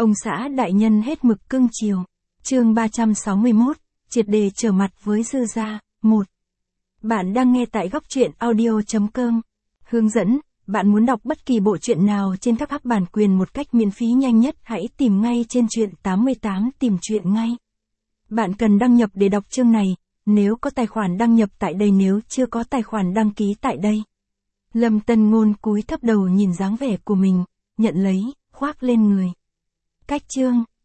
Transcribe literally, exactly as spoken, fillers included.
Ông xã đại nhân hết mực cưng chiều. Chương ba trăm sáu mươi mốt, triệt đề trở mặt với dư gia. một. Bạn đang nghe tại góc truyện audio chấm com. Hướng dẫn, bạn muốn đọc bất kỳ bộ truyện nào trên các app bản quyền một cách miễn phí nhanh nhất, hãy tìm ngay trên truyện tám mươi tám tìm truyện ngay. Bạn cần đăng nhập để đọc chương này, nếu có tài khoản đăng nhập tại đây, nếu chưa có tài khoản đăng ký tại đây. Lâm Tân Ngôn cúi thấp đầu nhìn dáng vẻ của mình, nhận lấy, khoác lên người. Cách chương.